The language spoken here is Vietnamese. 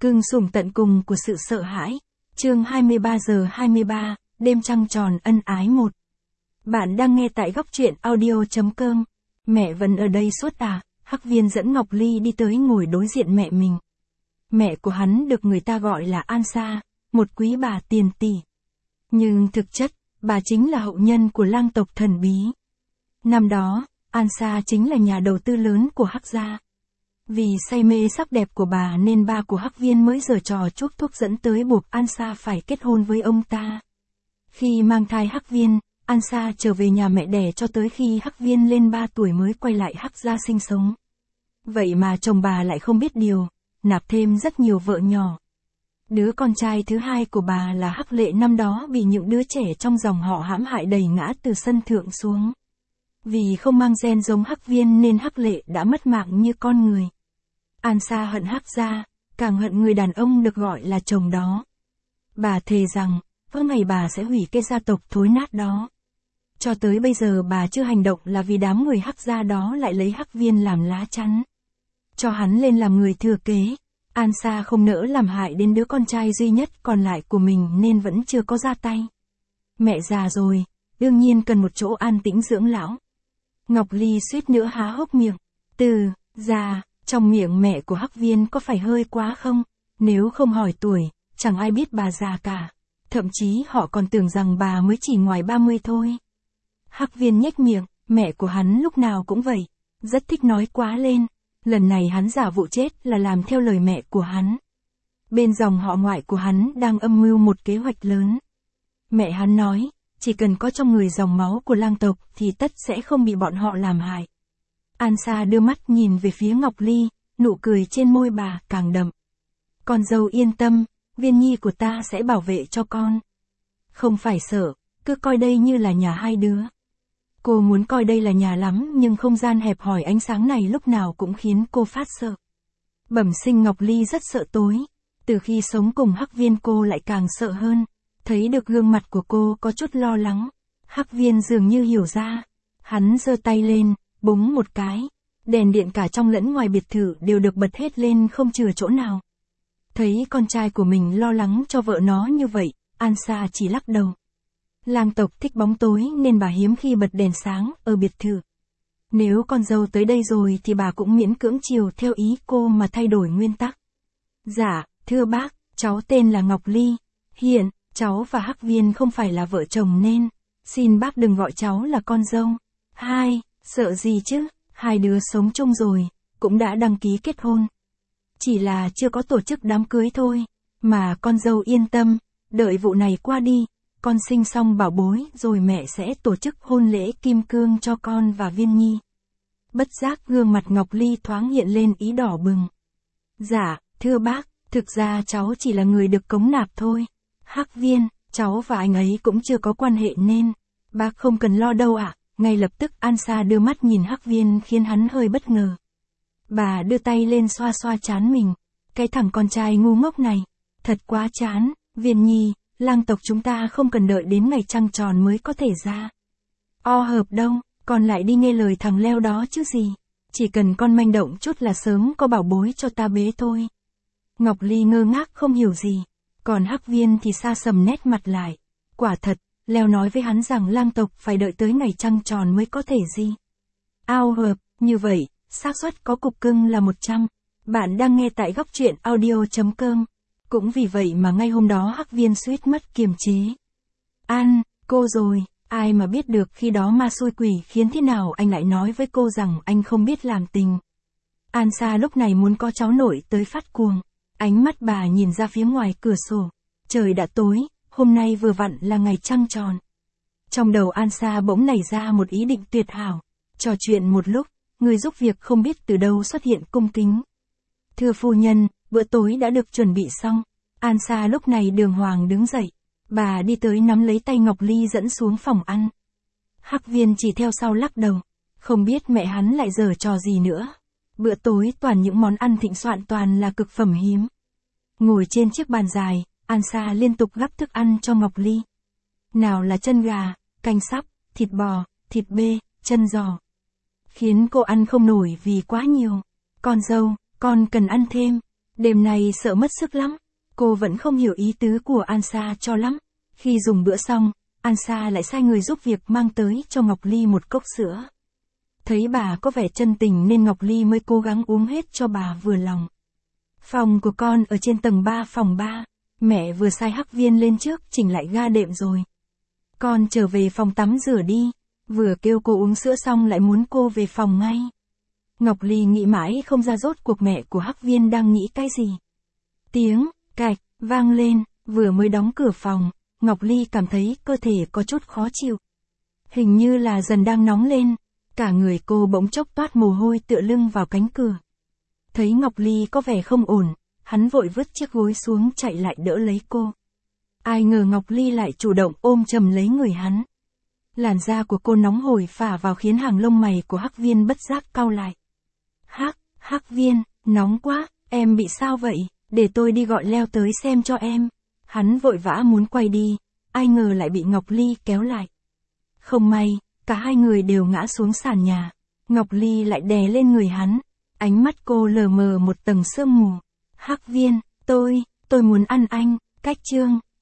Cưng sủng tận cùng của sự sợ hãi. Chương 23:23, đêm trăng tròn ân ái 1. Bạn đang nghe tại góc truyện audio.com. Mẹ vẫn ở đây suốt à? Hắc Viên dẫn Ngọc Ly đi tới ngồi đối diện mẹ mình. Mẹ của hắn được người ta gọi là An Sa, một quý bà tiền tỷ. Nhưng thực chất, bà chính là hậu nhân của lang tộc thần bí. Năm đó, An Sa chính là nhà đầu tư lớn của Hắc gia. Vì say mê sắc đẹp của bà nên ba của Hắc Viên mới giở trò chuốc thuốc dẫn tới buộc An Sa phải kết hôn với ông ta. Khi mang thai Hắc Viên, An Sa trở về nhà mẹ đẻ cho tới khi Hắc Viên lên 3 tuổi mới quay lại Hắc gia sinh sống. Vậy mà chồng bà lại không biết điều, nạp thêm rất nhiều vợ nhỏ. Đứa con trai thứ hai của bà là Hắc Lệ năm đó bị những đứa trẻ trong dòng họ hãm hại đẩy ngã từ sân thượng xuống. Vì không mang gen giống Hắc Viên nên Hắc Lệ đã mất mạng như con người. An Sa hận Hắc gia, càng hận người đàn ông được gọi là chồng đó. Bà thề rằng, có ngày bà sẽ hủy cái gia tộc thối nát đó. Cho tới bây giờ bà chưa hành động là vì đám người Hắc gia đó lại lấy Hắc Viên làm lá chắn. Cho hắn lên làm người thừa kế. An Sa không nỡ làm hại đến đứa con trai duy nhất còn lại của mình nên vẫn chưa có ra tay. Mẹ già rồi, đương nhiên cần một chỗ an tĩnh dưỡng lão. Ngọc Ly suýt nữa há hốc miệng. Già, trong miệng mẹ của Hắc Viên có phải hơi quá không? Nếu không hỏi tuổi, chẳng ai biết bà già cả. Thậm chí họ còn tưởng rằng bà mới chỉ ngoài 30 thôi. Hắc Viên nhếch miệng, mẹ của hắn lúc nào cũng vậy. Rất thích nói quá lên. Lần này hắn giả vụ chết là làm theo lời mẹ của hắn. Bên dòng họ ngoại của hắn đang âm mưu một kế hoạch lớn. Mẹ hắn nói, chỉ cần có trong người dòng máu của lang tộc thì tất sẽ không bị bọn họ làm hại. An Sa đưa mắt nhìn về phía Ngọc Ly, nụ cười trên môi bà càng đậm. Con dâu yên tâm, Viên nhi của ta sẽ bảo vệ cho con. Không phải sợ, cứ coi đây như là nhà hai đứa. Cô muốn coi đây là nhà lắm nhưng không gian hẹp hòi ánh sáng này lúc nào cũng khiến cô phát sợ. Bẩm sinh Ngọc Ly rất sợ tối. Từ khi sống cùng Hắc Viên cô lại càng sợ hơn. Thấy được gương mặt của cô có chút lo lắng. Hắc Viên dường như hiểu ra. Hắn giơ tay lên, búng một cái. Đèn điện cả trong lẫn ngoài biệt thự đều được bật hết lên không chừa chỗ nào. Thấy con trai của mình lo lắng cho vợ nó như vậy, An Sa chỉ lắc đầu. Lang tộc thích bóng tối nên bà hiếm khi bật đèn sáng ở biệt thự. Nếu con dâu tới đây rồi thì bà cũng miễn cưỡng chiều theo ý cô mà thay đổi nguyên tắc. Dạ, thưa bác, cháu tên là Ngọc Ly. Hiện, cháu và Hắc Viên không phải là vợ chồng nên, xin bác đừng gọi cháu là con dâu. Hai, sợ gì chứ, hai đứa sống chung rồi, cũng đã đăng ký kết hôn. Chỉ là chưa có tổ chức đám cưới thôi, mà con dâu yên tâm, đợi vụ này qua đi. Con sinh xong bảo bối rồi mẹ sẽ tổ chức hôn lễ kim cương cho con và Viên nhi. Bất giác gương mặt Ngọc Ly thoáng hiện lên ý đỏ bừng. Dạ, thưa bác, thực ra cháu chỉ là người được cống nạp thôi. Hắc Viên, cháu và anh ấy cũng chưa có quan hệ nên, bác không cần lo đâu ạ. Ngay lập tức An Sa đưa mắt nhìn Hắc Viên khiến hắn hơi bất ngờ. Bà đưa tay lên xoa xoa trán mình. Cái thằng con trai ngu ngốc này, thật quá chán. Viên nhi, lang tộc chúng ta không cần đợi đến ngày trăng tròn mới có thể ra. Hợp đâu, con lại đi nghe lời thằng leo đó chứ gì. Chỉ cần con manh động chút là sớm có bảo bối cho ta bế thôi. Ngọc Ly ngơ ngác không hiểu gì. Còn Hắc Viên thì xa sầm nét mặt lại. Quả thật, leo nói với hắn rằng lang tộc phải đợi tới ngày trăng tròn mới có thể gì. Hợp, như vậy, xác suất có cục cưng là 100. Bạn đang nghe tại góc truyện audio.com. Cũng vì vậy mà ngay hôm đó Hắc Viên suýt mất kiềm chế. Cô rồi, ai mà biết được khi đó ma xui quỷ khiến thế nào anh lại nói với cô rằng anh không biết làm tình. An Sa lúc này muốn có cháu nội tới phát cuồng. Ánh mắt bà nhìn ra phía ngoài cửa sổ. Trời đã tối, hôm nay vừa vặn là ngày trăng tròn. Trong đầu An Sa bỗng nảy ra một ý định tuyệt hảo. Trò chuyện một lúc, người giúp việc không biết từ đâu xuất hiện cung kính. Thưa phu nhân, bữa tối đã được chuẩn bị xong. An Sa lúc này đường hoàng đứng dậy. Bà đi tới nắm lấy tay Ngọc Ly dẫn xuống phòng ăn. Hắc Viên chỉ theo sau lắc đầu. Không biết mẹ hắn lại giở trò gì nữa. Bữa tối toàn những món ăn thịnh soạn toàn là cực phẩm hiếm. Ngồi trên chiếc bàn dài, An Sa liên tục gắp thức ăn cho Ngọc Ly. Nào là chân gà, canh sắp, thịt bò, thịt bê, chân giò. Khiến cô ăn không nổi vì quá nhiều. Con dâu, con cần ăn thêm. Đêm nay sợ mất sức lắm. Cô vẫn không hiểu ý tứ của Ansa cho lắm. Khi dùng bữa xong, Ansa lại sai người giúp việc mang tới cho Ngọc Ly một cốc sữa. Thấy bà có vẻ chân tình nên Ngọc Ly mới cố gắng uống hết cho bà vừa lòng. Phòng của con ở trên tầng 3 phòng 3. Mẹ vừa sai Hắc Viên lên trước chỉnh lại ga đệm rồi. Con trở về phòng tắm rửa đi. Vừa kêu cô uống sữa xong lại muốn cô về phòng ngay. Ngọc Ly nghĩ mãi không ra rốt cuộc mẹ của Hắc Viên đang nghĩ cái gì. Tiếng cạch vang lên, vừa mới đóng cửa phòng, Ngọc Ly cảm thấy cơ thể có chút khó chịu. Hình như là dần đang nóng lên, cả người cô bỗng chốc toát mồ hôi tựa lưng vào cánh cửa. Thấy Ngọc Ly có vẻ không ổn, hắn vội vứt chiếc gối xuống chạy lại đỡ lấy cô. Ai ngờ Ngọc Ly lại chủ động ôm chầm lấy người hắn. Làn da của cô nóng hổi phả vào khiến hàng lông mày của Hắc Viên bất giác cau lại. Hắc Viên, nóng quá, em bị sao vậy, để tôi đi gọi Leo tới xem cho em. Hắn vội vã muốn quay đi, ai ngờ lại bị Ngọc Ly kéo lại. Không may, cả hai người đều ngã xuống sàn nhà. Ngọc Ly lại đè lên người hắn, ánh mắt cô lờ mờ một tầng sương mù. Hắc Viên, tôi muốn ăn anh, cách chương.